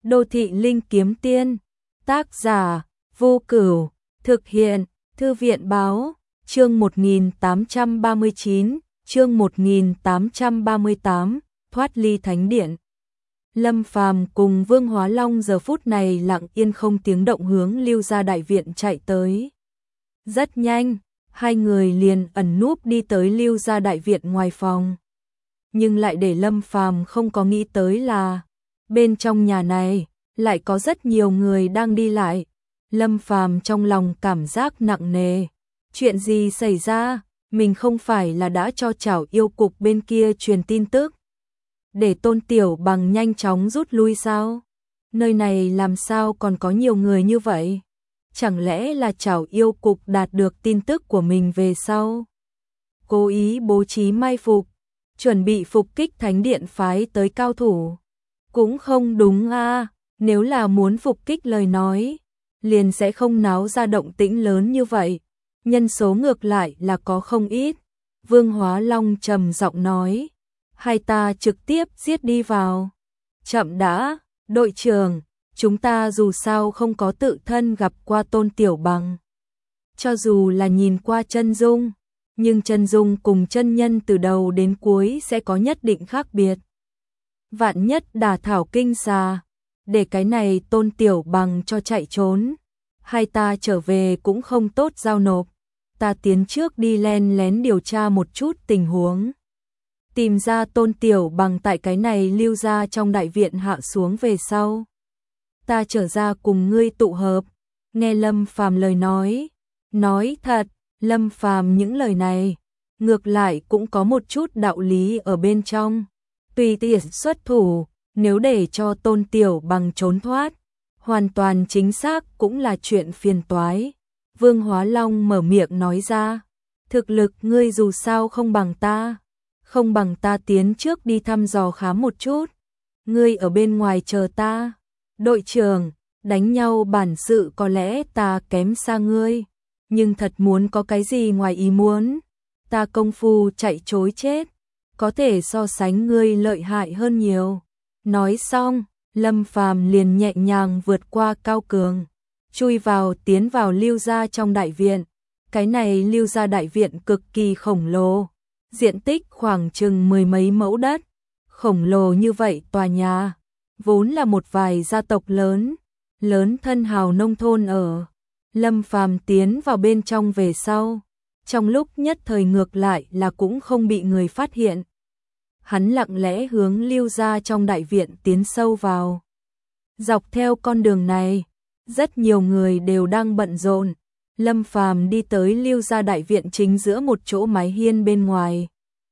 Đô thị linh kiếm tiên. Tác giả Vô Cửu. Thực hiện Thư viện báo. Chương 1839, chương 1838, thoát ly thánh điện. Lâm Phàm cùng Vương Hóa Long giờ phút này lặng yên không tiếng động hướng Lưu Gia đại viện chạy tới. Rất nhanh, hai người liền ẩn núp đi tới Lưu Gia đại viện ngoài phòng. Nhưng lại để Lâm Phàm không có nghĩ tới là bên trong nhà này lại có rất nhiều người đang đi lại. Lâm Phàm trong lòng cảm giác nặng nề. Chuyện gì xảy ra? Mình không phải là đã cho Trảo Yêu cục bên kia truyền tin tức để Tôn Tiểu Bằng nhanh chóng rút lui sao? Nơi này làm sao còn có nhiều người như vậy? Chẳng lẽ là Trảo Yêu cục đạt được tin tức của mình về sau? Cố ý bố trí mai phục, chuẩn bị phục kích thánh điện phái tới cao thủ. Cũng không đúng a, nếu là muốn phục kích lời nói, liền sẽ không náo ra động tĩnh lớn như vậy. Nhân số ngược lại là có không ít. Vương Hóa Long trầm giọng nói, hai ta trực tiếp giết đi vào. Chậm đã, đội trưởng, chúng ta dù sao không có tự thân gặp qua Tôn Tiểu Bằng. Cho dù là nhìn qua chân dung, nhưng chân dung cùng chân nhân từ đầu đến cuối sẽ có nhất định khác biệt. Vạn nhất đả thảo kinh xà, để cái này Tôn Tiểu Bằng cho chạy trốn, hai ta trở về cũng không tốt giao nộp. Ta tiến trước đi len lén điều tra một chút tình huống. Tìm ra Tôn Tiểu Bằng tại cái này Lưu Gia trong đại viện hạ xuống về sau. Ta trở ra cùng ngươi tụ hợp. Nghe Lâm Phàm lời nói thật, Lâm Phàm những lời này, ngược lại cũng có một chút đạo lý ở bên trong. Tùy tiện xuất thủ, nếu để cho Tôn Tiểu Bằng trốn thoát, hoàn toàn chính xác cũng là chuyện phiền toái. Vương Hóa Long mở miệng nói ra, thực lực ngươi dù sao không bằng ta tiến trước đi thăm dò khám một chút. Ngươi ở bên ngoài chờ ta. Đội trưởng, đánh nhau bản sự có lẽ ta kém xa ngươi, nhưng thật muốn có cái gì ngoài ý muốn, ta công phu chạy trối chết, có thể so sánh ngươi lợi hại hơn nhiều. Nói xong, Lâm Phàm liền nhẹ nhàng vượt qua cao cường, tiến vào Lưu Gia trong đại viện. Cái này Lưu Gia đại viện cực kỳ khổng lồ, diện tích khoảng chừng 10 mấy mẫu đất. Khổng lồ như vậy tòa nhà, vốn là một vài gia tộc lớn thân hào nông thôn ở. Lâm Phàm tiến vào bên trong về sau, trong lúc nhất thời ngược lại là cũng không bị người phát hiện. Hắn lặng lẽ hướng Lưu Gia trong đại viện tiến sâu vào. Dọc theo con đường này, rất nhiều người đều đang bận rộn. Lâm Phàm đi tới Lưu Gia đại viện chính giữa một chỗ mái hiên bên ngoài.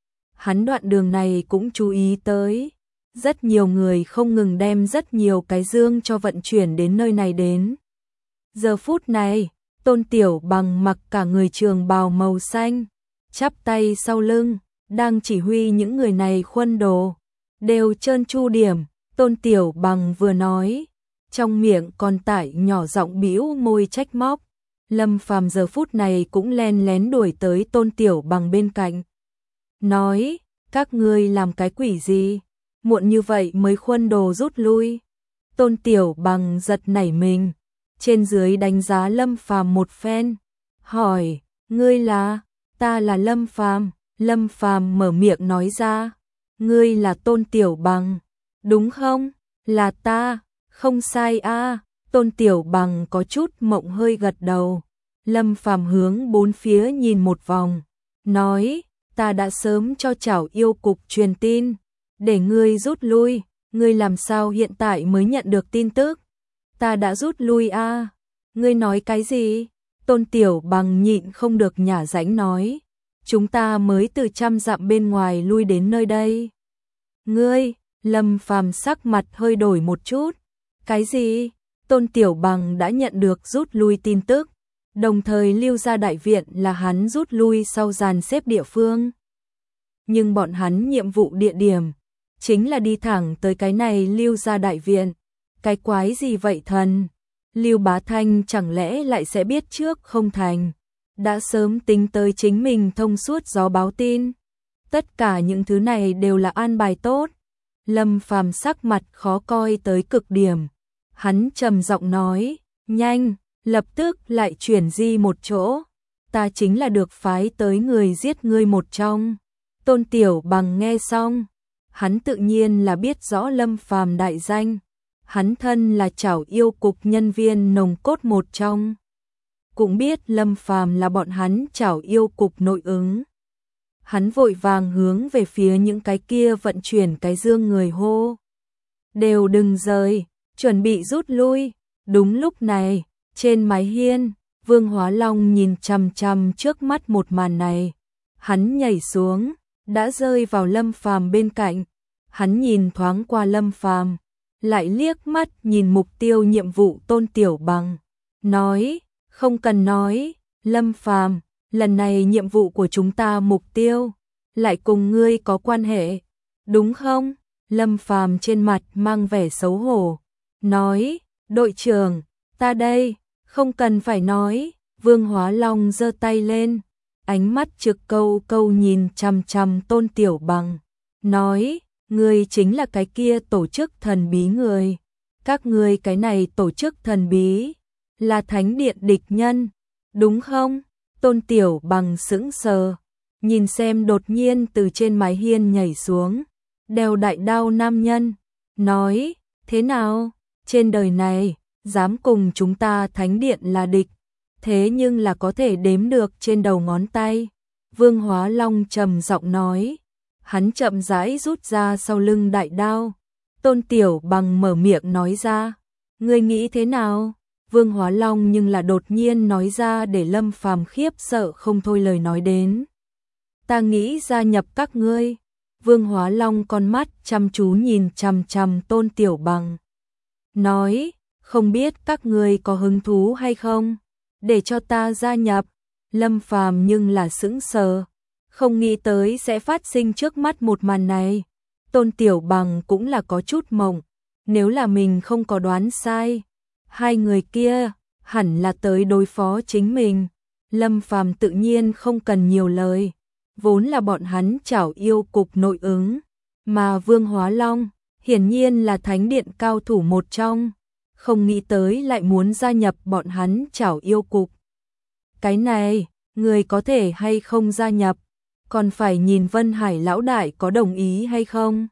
Hắn đoạn đường này cũng chú ý tới, rất nhiều người không ngừng đem rất nhiều cái dương cho vận chuyển đến nơi này đến. Giờ phút này, Tôn Tiểu Bằng mặc cả người trường bào màu xanh, chắp tay sau lưng, đang chỉ huy những người này khuân đồ, đều trơn tru điểm. Tôn Tiểu Bằng vừa nói, trong miệng còn tải nhỏ giọng bĩu môi trách móc. Lâm Phàm giờ phút này cũng len lén đuổi tới Tôn Tiểu Bằng bên cạnh, nói, các ngươi làm cái quỷ gì, muộn như vậy mới khuân đồ rút lui. Tôn Tiểu Bằng giật nảy mình, trên dưới đánh giá Lâm Phàm một phen, hỏi, ngươi là? Ta là Lâm Phàm. Lâm Phàm mở miệng nói ra, ngươi là Tôn Tiểu Bằng, đúng không? Là ta, không sai a. Tôn Tiểu Bằng có chút mộng hơi gật đầu. Lâm Phàm hướng bốn phía nhìn một vòng, nói, ta đã sớm cho Trảo Yêu cục truyền tin, để ngươi rút lui, ngươi làm sao hiện tại mới nhận được tin tức? Ta đã rút lui a. Ngươi nói cái gì? Tôn Tiểu Bằng nhịn không được nhả rãnh nói, chúng ta mới từ 100 dặm bên ngoài lui đến nơi đây. Ngươi? Lâm Phàm sắc mặt hơi đổi một chút. Cái gì? Tôn Tiểu Bằng đã nhận được rút lui tin tức, đồng thời Lưu Gia đại viện là hắn rút lui sau dàn xếp địa phương. Nhưng bọn hắn nhiệm vụ địa điểm chính là đi thẳng tới cái này Lưu Gia đại viện. Cái quái gì vậy thần? Lưu Bá Thanh chẳng lẽ lại sẽ biết trước không thành? Đã sớm tính tới chính mình thông suốt gió báo tin. Tất cả những thứ này đều là an bài tốt. Lâm Phàm sắc mặt khó coi tới cực điểm, Hắn trầm giọng nói, nhanh, lập tức lại chuyển di một chỗ. Ta chính là được phái tới người giết ngươi một trong. Tôn Tiểu Bằng nghe xong, hắn tự nhiên là biết rõ Lâm Phàm đại danh. Hắn thân là Trảo Yêu Cục nhân viên nòng cốt một trong. Cũng biết Lâm Phàm là bọn hắn Trảo Yêu Cục nội ứng. Hắn vội vàng hướng về phía những cái kia vận chuyển cái dương người hô. Đều đừng rời, chuẩn bị rút lui. Đúng lúc này, trên mái hiên, Vương Hóa Long nhìn chằm chằm trước mắt một màn này. Hắn nhảy xuống, đã rơi vào Lâm Phàm bên cạnh. Hắn nhìn thoáng qua Lâm Phàm, lại liếc mắt nhìn mục tiêu nhiệm vụ Tôn Tiểu Bằng. Nói, không cần nói, Lâm Phàm, lần này nhiệm vụ của chúng ta mục tiêu lại cùng ngươi có quan hệ, đúng không? Lâm Phàm trên mặt mang vẻ xấu hổ, nói, đội trưởng, ta đây, không cần phải nói. Vương Hóa Long giơ tay lên, ánh mắt trực câu câu nhìn chằm chằm Tôn Tiểu Bằng, nói, ngươi chính là cái kia tổ chức thần bí người. Các ngươi cái này tổ chức thần bí là Thánh Điện địch nhân, đúng không? Tôn Tiểu Bằng sững sờ, nhìn xem đột nhiên từ trên mái hiên nhảy xuống, đeo đại đao nam nhân, nói, thế nào, trên đời này, dám cùng chúng ta Thánh Điện là địch, thế nhưng là có thể đếm được trên đầu ngón tay. Vương Hóa Long trầm giọng nói, hắn chậm rãi rút ra sau lưng đại đao. Tôn Tiểu Bằng mở miệng nói ra, ngươi nghĩ thế nào? Vương Hóa Long nhưng là đột nhiên nói ra để Lâm Phàm khiếp sợ không thôi lời nói đến. Ta nghĩ gia nhập các ngươi. Vương Hóa Long con mắt chăm chú nhìn chằm chằm Tôn Tiểu Bằng. Nói, không biết các ngươi có hứng thú hay không? Để cho ta gia nhập. Lâm Phàm nhưng là sững sờ, không nghĩ tới sẽ phát sinh trước mắt một màn này. Tôn Tiểu Bằng cũng là có chút mộng, nếu là mình không có đoán sai, hai người kia hẳn là tới đối phó chính mình. Lâm Phàm tự nhiên không cần nhiều lời, vốn là bọn hắn Trảo Yêu Cục nội ứng, mà Vương Hóa Long hiển nhiên là Thánh Điện cao thủ một trong, không nghĩ tới lại muốn gia nhập bọn hắn Trảo Yêu Cục. Cái này, người có thể hay không gia nhập, còn phải nhìn Vân Hải lão đại có đồng ý hay không.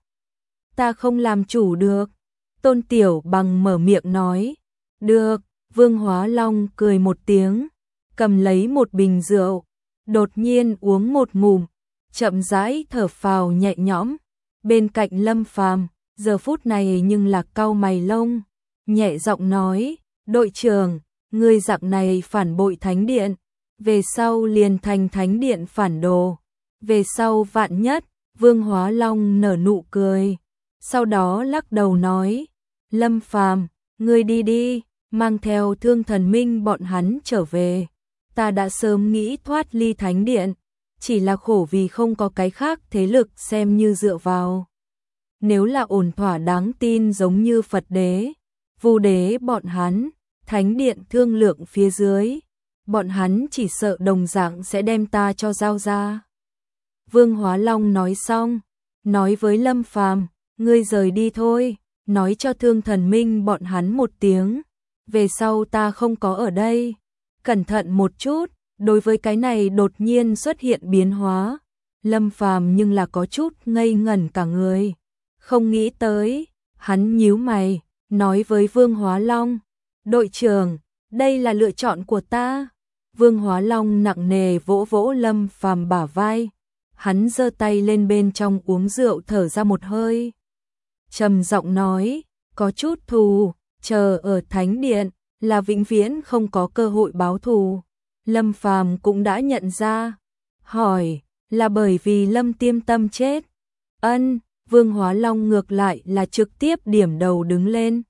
Ta không làm chủ được. Tôn Tiểu Bằng mở miệng nói. Được. Vương Hóa Long cười một tiếng, cầm lấy một bình rượu, đột nhiên uống một ngụm, chậm rãi thở phào nhẹ nhõm. Bên cạnh Lâm Phàm giờ phút này nhưng là cau mày lông, nhẹ giọng nói, đội trưởng, ngươi dạng này phản bội Thánh Điện, về sau liền thành Thánh Điện phản đồ, về sau vạn nhất. Vương Hóa Long nở nụ cười, sau đó lắc đầu nói, Lâm Phàm, ngươi đi đi, mang theo Thương Thần Minh bọn hắn trở về. Ta đã sớm nghĩ thoát ly Thánh Điện, chỉ là khổ vì không có cái khác thế lực xem như dựa vào. Nếu là ổn thỏa đáng tin giống như Phật đế, Vu đế bọn hắn, Thánh Điện thương lượng phía dưới, bọn hắn chỉ sợ đồng dạng sẽ đem ta cho giao ra. Vương Hóa Long nói xong, nói với Lâm Phàm, ngươi rời đi thôi, nói cho Thương Thần Minh bọn hắn một tiếng, về sau ta không có ở đây, cẩn thận một chút. Đối với cái này đột nhiên xuất hiện biến hóa, Lâm Phàm nhưng là có chút ngây ngẩn cả người, không nghĩ tới. Hắn nhíu mày, nói với Vương Hóa Long, đội trưởng, đây là lựa chọn của ta. Vương Hóa Long nặng nề vỗ vỗ Lâm Phàm bả vai, hắn giơ tay lên bên trong uống rượu thở ra một hơi, trầm giọng nói, có chút thù, chờ ở Thánh Điện là vĩnh viễn không có cơ hội báo thù. Lâm Phàm cũng đã nhận ra, hỏi, là bởi vì Lâm Tiêm Tâm chết? Ân. Vương Hóa Long ngược lại là trực tiếp điểm đầu đứng lên,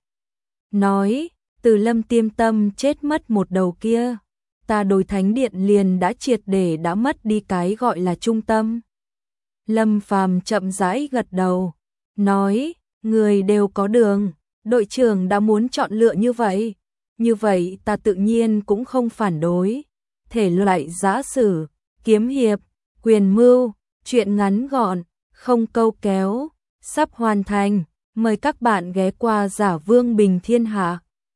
nói, từ Lâm Tiêm Tâm chết mất một đầu kia, ta đối Thánh Điện liền đã triệt để đã mất đi cái gọi là trung tâm. Lâm Phàm chậm rãi gật đầu, nói, người đều có đường, đội trưởng đã muốn chọn lựa như vậy ta tự nhiên cũng không phản đối. Thể loại giã sử, kiếm hiệp, quyền mưu, truyện ngắn gọn, không câu kéo, sắp hoàn thành, mời các bạn ghé qua Giả Vương Bình Thiên Hạ.